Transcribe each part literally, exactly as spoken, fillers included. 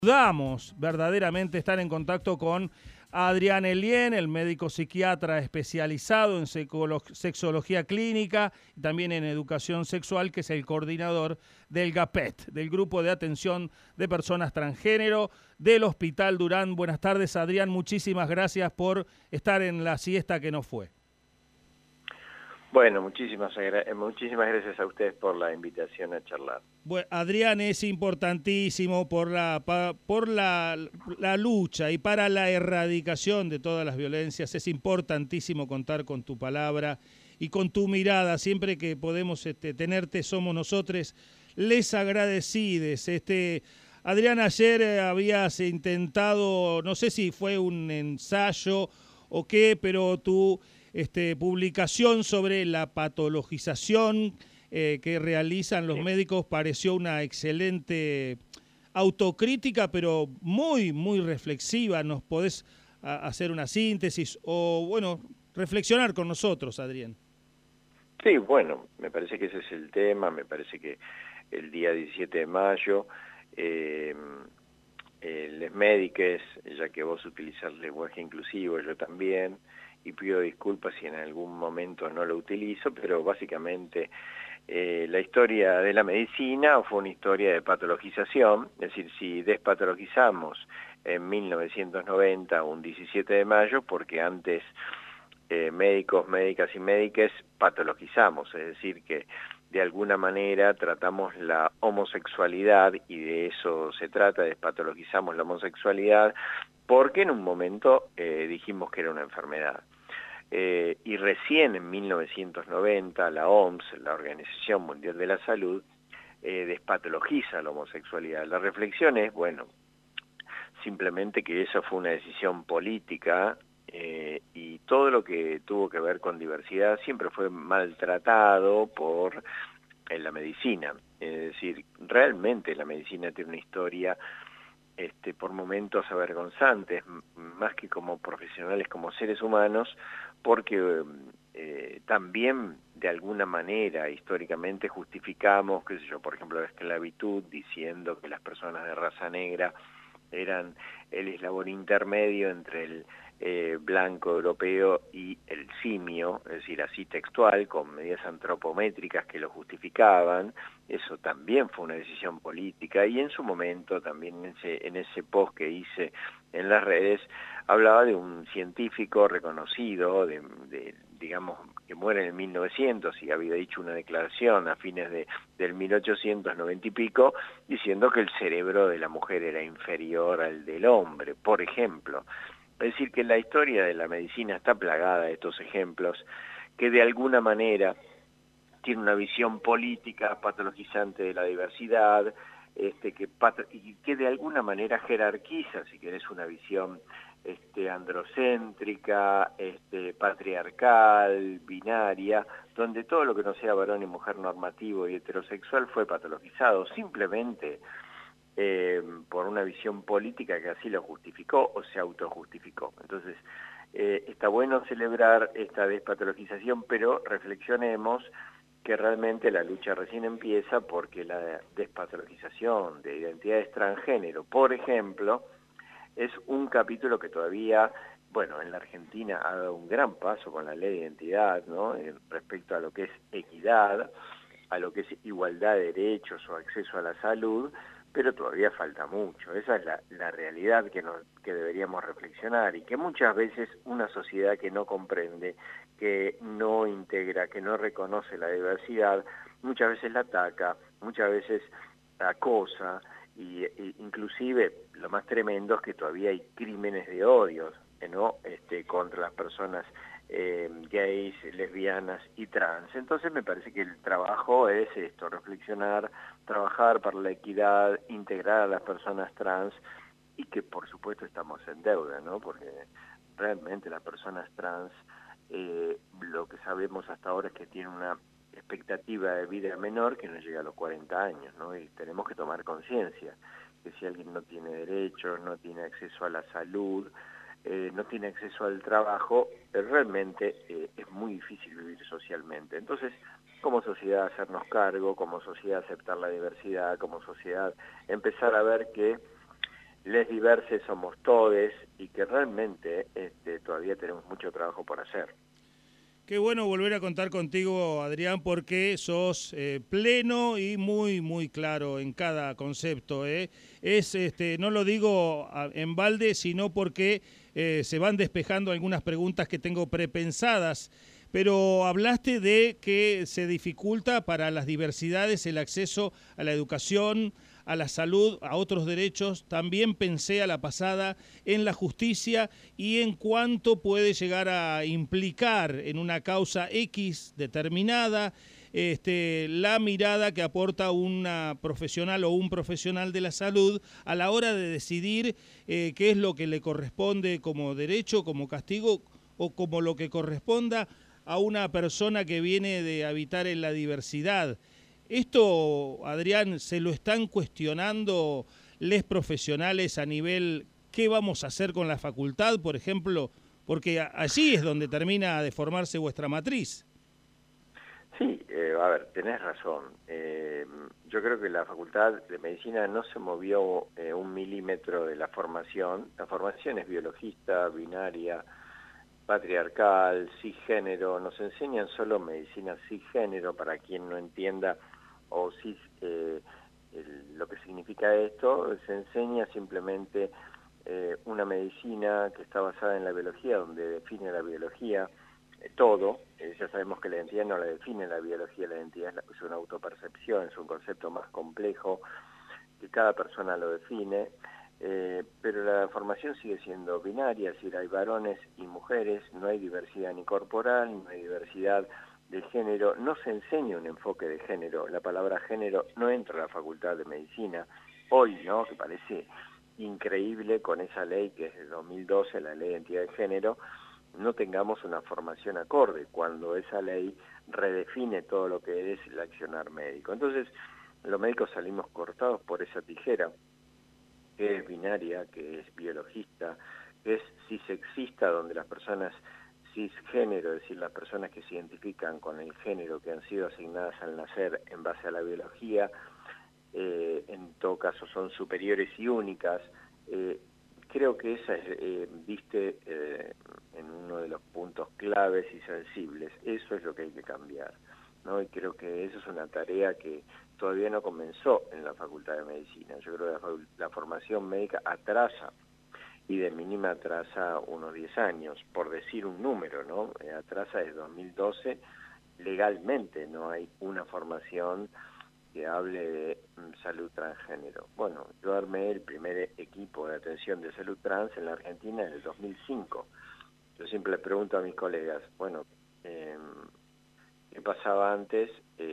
Damos verdaderamente estar en contacto con Adrián Elien, el médico psiquiatra especializado en sexología clínica y también en educación sexual, que es el coordinador del GAPET, del Grupo de Atención de Personas Transgénero del Hospital Durán. Buenas tardes, Adrián, muchísimas gracias por estar en la siesta que nos fue. Bueno, muchísimas, muchísimas gracias a ustedes por la invitación a charlar. Bueno, Adrián, es importantísimo por la por la, la lucha y para la erradicación de todas las violencias. Es importantísimo contar con tu palabra y con tu mirada. Siempre que podemos este, tenerte, somos nosotros les agradecides. Este, Adrián, ayer eh, habías intentado, no sé si fue un ensayo o qué, pero tu este, publicación sobre la patologización Eh, que realizan los sí. médicos pareció una excelente autocrítica, pero muy, muy reflexiva. ¿Nos podés a, hacer una síntesis o, bueno, reflexionar con nosotros, Adrián? Sí, bueno, me parece que ese es el tema. Me parece que el día diecisiete de mayo, eh, eh, les médiques, ya que vos utilizás lenguaje inclusivo, yo también, y pido disculpas si en algún momento no lo utilizo, pero básicamente Eh, la historia de la medicina fue una historia de patologización, es decir, si despatologizamos en mil novecientos noventa un diecisiete de mayo, porque antes eh, médicos, médicas y médiques patologizamos, es decir, que de alguna manera tratamos la homosexualidad, y de eso se trata, despatologizamos la homosexualidad, porque en un momento eh, dijimos que era una enfermedad. Eh, y recién en mil novecientos noventa la O M S, la Organización Mundial de la Salud, eh, despatologiza la homosexualidad. La reflexión es, bueno, simplemente que esa fue una decisión política eh, y todo lo que tuvo que ver con diversidad siempre fue maltratado por eh, la medicina. Es decir, realmente la medicina tiene una historia Este, por momentos avergonzantes, más que como profesionales, como seres humanos, porque eh, también de alguna manera históricamente justificamos, qué sé yo, por ejemplo, la esclavitud, diciendo que las personas de raza negra eran el eslabón intermedio entre el eh, blanco europeo y el simio, es decir, así textual, con medidas antropométricas que lo justificaban. Eso también fue una decisión política, y en su momento también en ese, en ese post que hice en las redes hablaba de un científico reconocido, de, de, digamos, que muere en el mil novecientos y había dicho una declaración a fines de, del mil ochocientos noventa y pico, diciendo que el cerebro de la mujer era inferior al del hombre, por ejemplo. Es decir, que la historia de la medicina está plagada de estos ejemplos que de alguna manera tiene una visión política patologizante de la diversidad, este, que, y que de alguna manera jerarquiza, si querés, una visión este, androcéntrica, este, patriarcal, binaria, donde todo lo que no sea varón y mujer normativo y heterosexual fue patologizado simplemente eh, por una visión política que así lo justificó o se autojustificó. Entonces, eh, está bueno celebrar esta despatologización, pero reflexionemos que realmente la lucha recién empieza, porque la despatologización de identidades transgénero, por ejemplo, es un capítulo que todavía, bueno, en la Argentina ha dado un gran paso con la ley de identidad, ¿no? En respecto a lo que es equidad, a lo que es igualdad de derechos o acceso a la salud, pero todavía falta mucho. Esa es la, la realidad que, nos, que deberíamos reflexionar, y que muchas veces una sociedad que no comprende, que no integra, que no reconoce la diversidad, muchas veces la ataca, muchas veces acosa, y, y inclusive lo más tremendo es que todavía hay crímenes de odio, ¿no? este, contra las personas eh, gays, lesbianas y trans. Entonces me parece que el trabajo es esto, reflexionar, trabajar para la equidad, integrar a las personas trans, y que por supuesto estamos en deuda, ¿no? Porque realmente las personas trans, eh, lo que sabemos hasta ahora es que tienen una expectativa de vida menor, que no llega a los cuarenta años, ¿no? Y tenemos que tomar conciencia que si alguien no tiene derechos, no tiene acceso a la salud, eh, no tiene acceso al trabajo, eh, realmente eh, es muy difícil vivir socialmente. Entonces, como sociedad hacernos cargo, como sociedad aceptar la diversidad, como sociedad empezar a ver que les diverses somos todes y que realmente este, todavía tenemos mucho trabajo por hacer. Qué bueno volver a contar contigo, Adrián, porque sos eh, pleno y muy, muy claro en cada concepto. ¿eh? Es, este, no lo digo en balde, sino porque eh, se van despejando algunas preguntas que tengo prepensadas. Pero hablaste de que se dificulta para las diversidades el acceso a la educación, a la salud, a otros derechos. También pensé a la pasada en la justicia y en cuánto puede llegar a implicar en una causa X determinada este, la mirada que aporta una profesional o un profesional de la salud a la hora de decidir eh, qué es lo que le corresponde como derecho, como castigo o como lo que corresponda a una persona que viene de habitar en la diversidad. Esto, Adrián, ¿se lo están cuestionando les profesionales a nivel qué vamos a hacer con la facultad, por ejemplo? Porque allí es donde termina de formarse vuestra matriz. Sí, eh, a ver, tenés razón. Eh, yo creo que la Facultad de Medicina no se movió eh, un milímetro de la formación. La formación es biologista, binaria, patriarcal, cisgénero. Nos enseñan solo medicina cisgénero, para quien no entienda o cis, eh, el, lo que significa esto. Se enseña simplemente eh, una medicina que está basada en la biología, donde define la biología eh, todo. Eh, ya sabemos que la identidad no la define la biología, la identidad es, la, es una autopercepción, es un concepto más complejo que cada persona lo define. Eh, pero la formación sigue siendo binaria, es decir, hay varones y mujeres, no hay diversidad ni corporal, no hay diversidad de género, no se enseña un enfoque de género, la palabra género no entra a la Facultad de Medicina, hoy, ¿no?, que parece increíble con esa ley que es de dos mil doce, la Ley de Identidad de Género, no tengamos una formación acorde, cuando esa ley redefine todo lo que es el accionar médico. Entonces, los médicos salimos cortados por esa tijera, que es binaria, que es biologista, que es cisexista, donde las personas cisgénero, es decir, las personas que se identifican con el género que han sido asignadas al nacer en base a la biología, eh, en todo caso son superiores y únicas. Eh, creo que esa es, eh, viste, eh, en uno de los puntos claves y sensibles. Eso es lo que hay que cambiar, ¿no? Y creo que eso es una tarea que todavía no comenzó en la Facultad de Medicina. Yo creo que la, la formación médica atrasa, y de mínima atrasa unos diez años, por decir un número, ¿no? Eh, atrasa desde dos mil doce, legalmente no hay una formación que hable de mm, salud transgénero. Bueno, yo armé el primer equipo de atención de salud trans en la Argentina en el dos mil cinco. Yo siempre le pregunto a mis colegas, bueno, eh, ¿qué pasaba antes?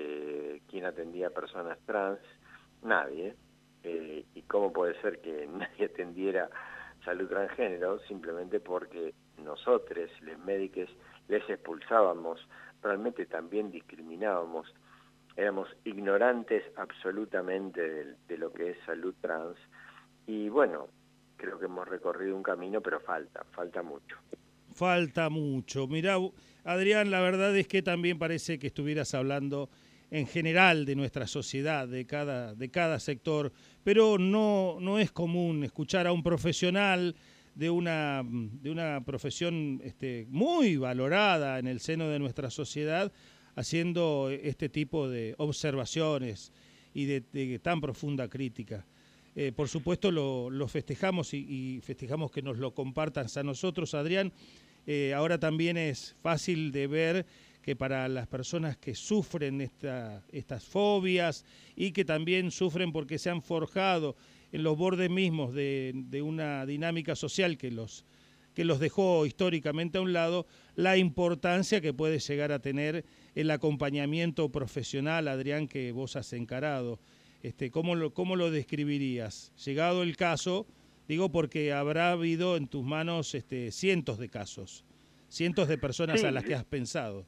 Eh, ¿Quién atendía a personas trans? Nadie. Eh, ¿Y cómo puede ser que nadie atendiera salud transgénero? Simplemente porque nosotros, los médicos, les expulsábamos, realmente también discriminábamos, éramos ignorantes absolutamente de, de lo que es salud trans, y bueno, creo que hemos recorrido un camino, pero falta, falta mucho. Falta mucho. Mirá, Adrián, la verdad es que también parece que estuvieras hablando en general de nuestra sociedad, de cada, de cada sector, pero no, no es común escuchar a un profesional de una, de una profesión este, muy valorada en el seno de nuestra sociedad haciendo este tipo de observaciones y de, de tan profunda crítica. Eh, por supuesto lo, lo festejamos y, y festejamos que nos lo compartas a nosotros, Adrián. Eh, ahora también es fácil de ver que para las personas que sufren esta, estas fobias y que también sufren porque se han forjado en los bordes mismos de, de una dinámica social que los, que los dejó históricamente a un lado, la importancia que puede llegar a tener el acompañamiento profesional, Adrián, que vos has encarado. Este, ¿cómo lo, cómo lo describirías? Llegado el caso, digo porque habrá habido en tus manos este, cientos de casos, cientos de personas Sí, a las que has pensado.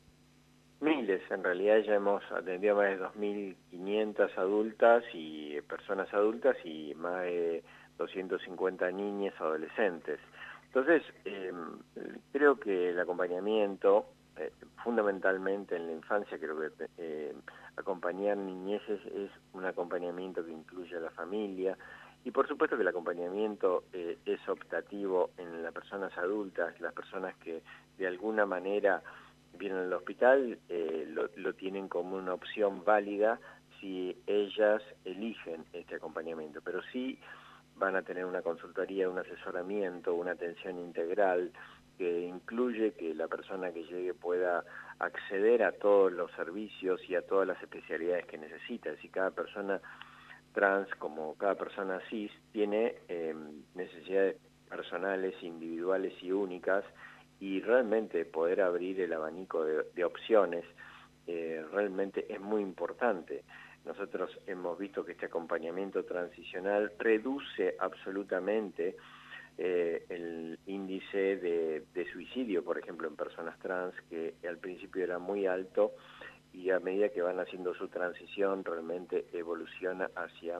miles, en realidad ya hemos atendido más de dos mil quinientas adultas y personas adultas y más de doscientos cincuenta niñas adolescentes. Entonces, eh, creo que el acompañamiento, eh, fundamentalmente en la infancia, creo que eh, acompañar niñeces es un acompañamiento que incluye a la familia Y por supuesto que el acompañamiento eh, es optativo en las personas adultas, las personas que de alguna manera vienen al hospital, eh, lo, lo tienen como una opción válida si ellas eligen este acompañamiento, pero sí van a tener una consultoría, un asesoramiento, una atención integral que incluye que la persona que llegue pueda acceder a todos los servicios y a todas las especialidades que necesita. Si cada persona trans, como cada persona cis, tiene eh, necesidades personales, individuales y únicas, y realmente poder abrir el abanico de, de opciones eh, realmente es muy importante. Nosotros hemos visto que este acompañamiento transicional reduce absolutamente eh, el índice de, de suicidio, por ejemplo, en personas trans, que al principio era muy alto, y a medida que van haciendo su transición realmente evoluciona hacia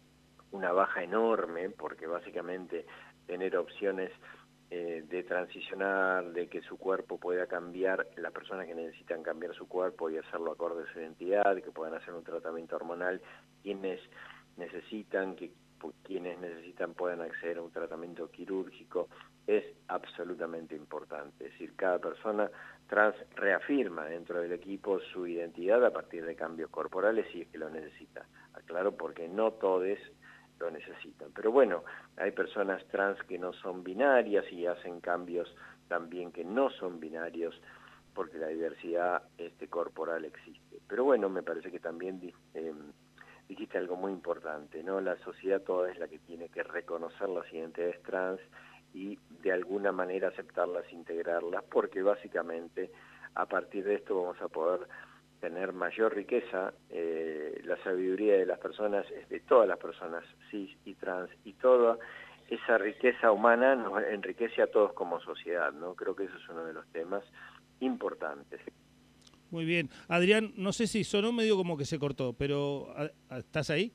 una baja enorme, porque básicamente tener opciones eh, de transicionar, de que su cuerpo pueda cambiar, las personas que necesitan cambiar su cuerpo y hacerlo acorde a su identidad, que puedan hacer un tratamiento hormonal, quienes necesitan que quienes necesitan puedan acceder a un tratamiento quirúrgico, es absolutamente importante. Es decir, cada persona trans reafirma dentro del equipo su identidad a partir de cambios corporales si es que lo necesita. Aclaro, porque no todos lo necesitan. Pero bueno, hay personas trans que no son binarias y hacen cambios también que no son binarios, porque la diversidad este, corporal existe. Pero bueno, me parece que también eh, dijiste algo muy importante, ¿no? La sociedad toda es la que tiene que reconocer las identidades trans y de alguna manera aceptarlas, integrarlas, porque básicamente a partir de esto vamos a poder tener mayor riqueza. Eh, la sabiduría de las personas es de todas las personas cis y trans, y toda esa riqueza humana nos enriquece a todos como sociedad, ¿no? Creo que eso es uno de los temas importantes. Muy bien. Adrián, no sé si sonó medio como que se cortó, pero ¿estás ahí?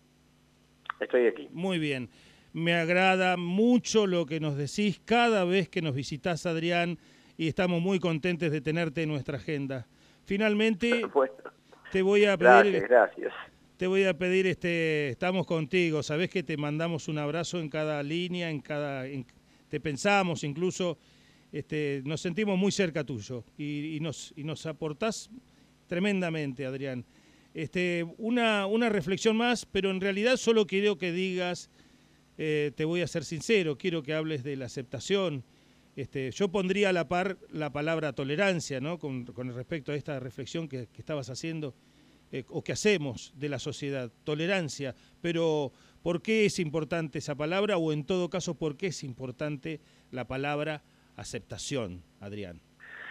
Estoy aquí. Muy bien. Me agrada mucho lo que nos decís cada vez que nos visitás, Adrián, y estamos muy contentos de tenerte en nuestra agenda. Finalmente, Bueno, te voy a pedir... Gracias, gracias. Te voy a pedir, este, estamos contigo, sabés que te mandamos un abrazo en cada línea, en cada, en, te pensamos, incluso este, nos sentimos muy cerca tuyo y, y, nos, y nos aportás tremendamente, Adrián. Este, una, una reflexión más, pero en realidad solo quiero que digas, eh, te voy a ser sincero, quiero que hables de la aceptación. Este, yo pondría a la par la palabra tolerancia, ¿no? Con, con respecto a esta reflexión que, que estabas haciendo. Eh, o que hacemos de la sociedad, tolerancia, pero ¿por qué es importante esa palabra? O en todo caso, ¿por qué es importante la palabra aceptación, Adrián?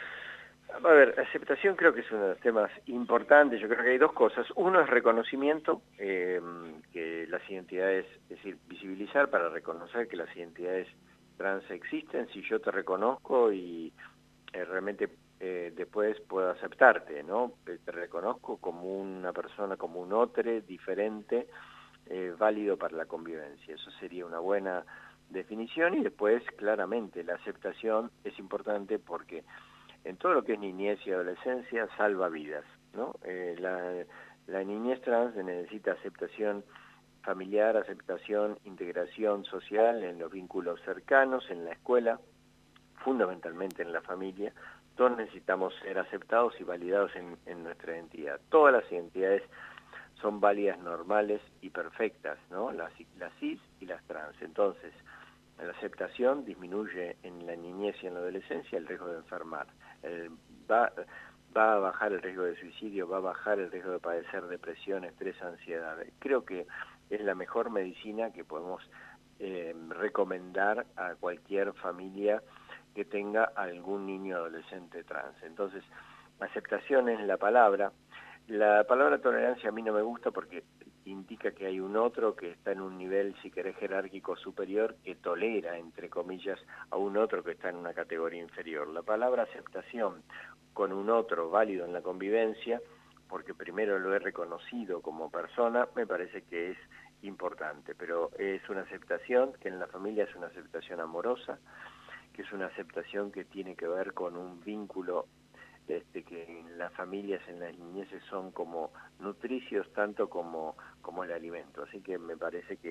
A ver, aceptación creo que es uno de los temas importantes. Yo creo que hay dos cosas. Uno es reconocimiento, eh, que las identidades, es decir, visibilizar para reconocer que las identidades trans existen. Si yo te reconozco y eh, realmente eh, después puedo aceptarte, ¿no? Te reconozco como una persona, como un otro diferente, eh, válido para la convivencia. Eso sería una buena definición. Y después, claramente, la aceptación es importante porque en todo lo que es niñez y adolescencia salva vidas, ¿no? Eh, la, la niñez trans necesita aceptación familiar, aceptación, integración social en los vínculos cercanos, en la escuela, fundamentalmente en la familia. Todos necesitamos ser aceptados y validados en, en nuestra identidad. Todas las identidades son válidas, normales y perfectas, ¿no? Las, las cis y las trans. Entonces, la aceptación disminuye en la niñez y en la adolescencia el riesgo de enfermar. Eh, va, va a bajar el riesgo de suicidio, va a bajar el riesgo de padecer depresión, estrés, ansiedad. Creo que es la mejor medicina que podemos eh, recomendar a cualquier familia que tenga algún niño o adolescente trans. Entonces, aceptación es la palabra. La palabra tolerancia a mí no me gusta porque indica que hay un otro que está en un nivel, si querés, jerárquico superior, que tolera, entre comillas, a un otro que está en una categoría inferior. La palabra aceptación con un otro válido en la convivencia, porque primero lo he reconocido como persona, me parece que es importante, pero es una aceptación que en la familia es una aceptación amorosa, que es una aceptación que tiene que ver con un vínculo Este, que en las familias, en las niñeces son como nutricios tanto como, como el alimento. Así que me parece que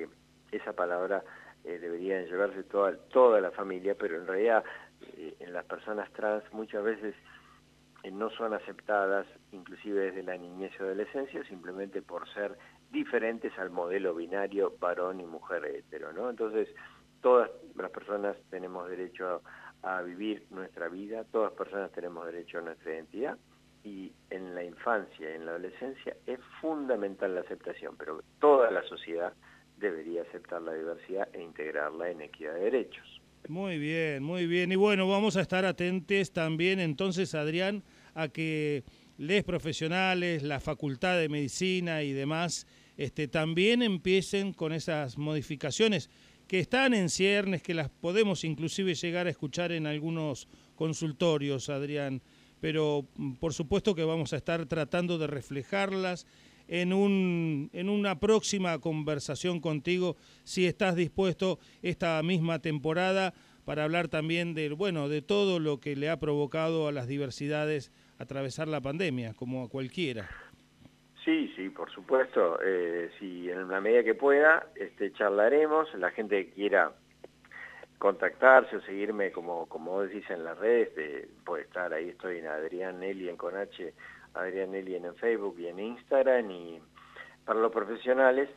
esa palabra eh, debería llevarse toda, toda la familia, pero en realidad eh, en las personas trans muchas veces eh, no son aceptadas, inclusive desde la niñez y adolescencia, simplemente por ser diferentes al modelo binario varón y mujer hetero, ¿no? Entonces, todas las personas tenemos derecho a, a vivir nuestra vida, todas las personas tenemos derecho a nuestra identidad, y en la infancia y en la adolescencia es fundamental la aceptación, pero toda la sociedad debería aceptar la diversidad e integrarla en equidad de derechos. Muy bien, muy bien. Y bueno, vamos a estar atentos también entonces, Adrián, a que les profesionales, la Facultad de Medicina y demás, este, también empiecen con esas modificaciones que están en ciernes, que las podemos inclusive llegar a escuchar en algunos consultorios, Adrián, pero por supuesto que vamos a estar tratando de reflejarlas en, un, en una próxima conversación contigo, si estás dispuesto esta misma temporada para hablar también de, bueno, de todo lo que le ha provocado a las diversidades atravesar la pandemia, como a cualquiera. Sí, sí, por supuesto. Eh, si en la medida que pueda, este, charlaremos. La gente que quiera contactarse o seguirme, como, como vos decís, en las redes, eh, puede estar ahí, estoy en Adrián Nelly en con H, Adrián Nelly en Facebook y en Instagram. Y para los profesionales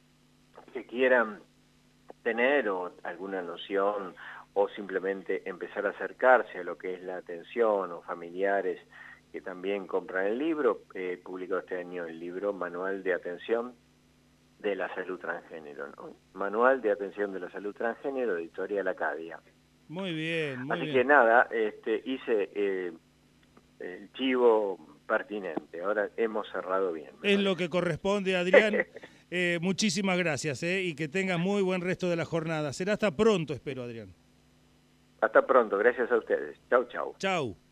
que quieran tener o alguna noción o simplemente empezar a acercarse a lo que es la atención, o familiares que también compran el libro, he eh, publicado este año el libro Manual de Atención de la Salud Transgénero, ¿no? Manual de Atención de la Salud Transgénero, Editorial Acadia. Muy bien, muy Así bien. que nada, este, hice eh, el chivo pertinente, ahora hemos cerrado bien. Es lo que corresponde, Adrián. eh, muchísimas gracias eh, y que tengas muy buen resto de la jornada. Será hasta pronto, espero, Adrián. Hasta pronto, gracias a ustedes. Chau, chau. Chau.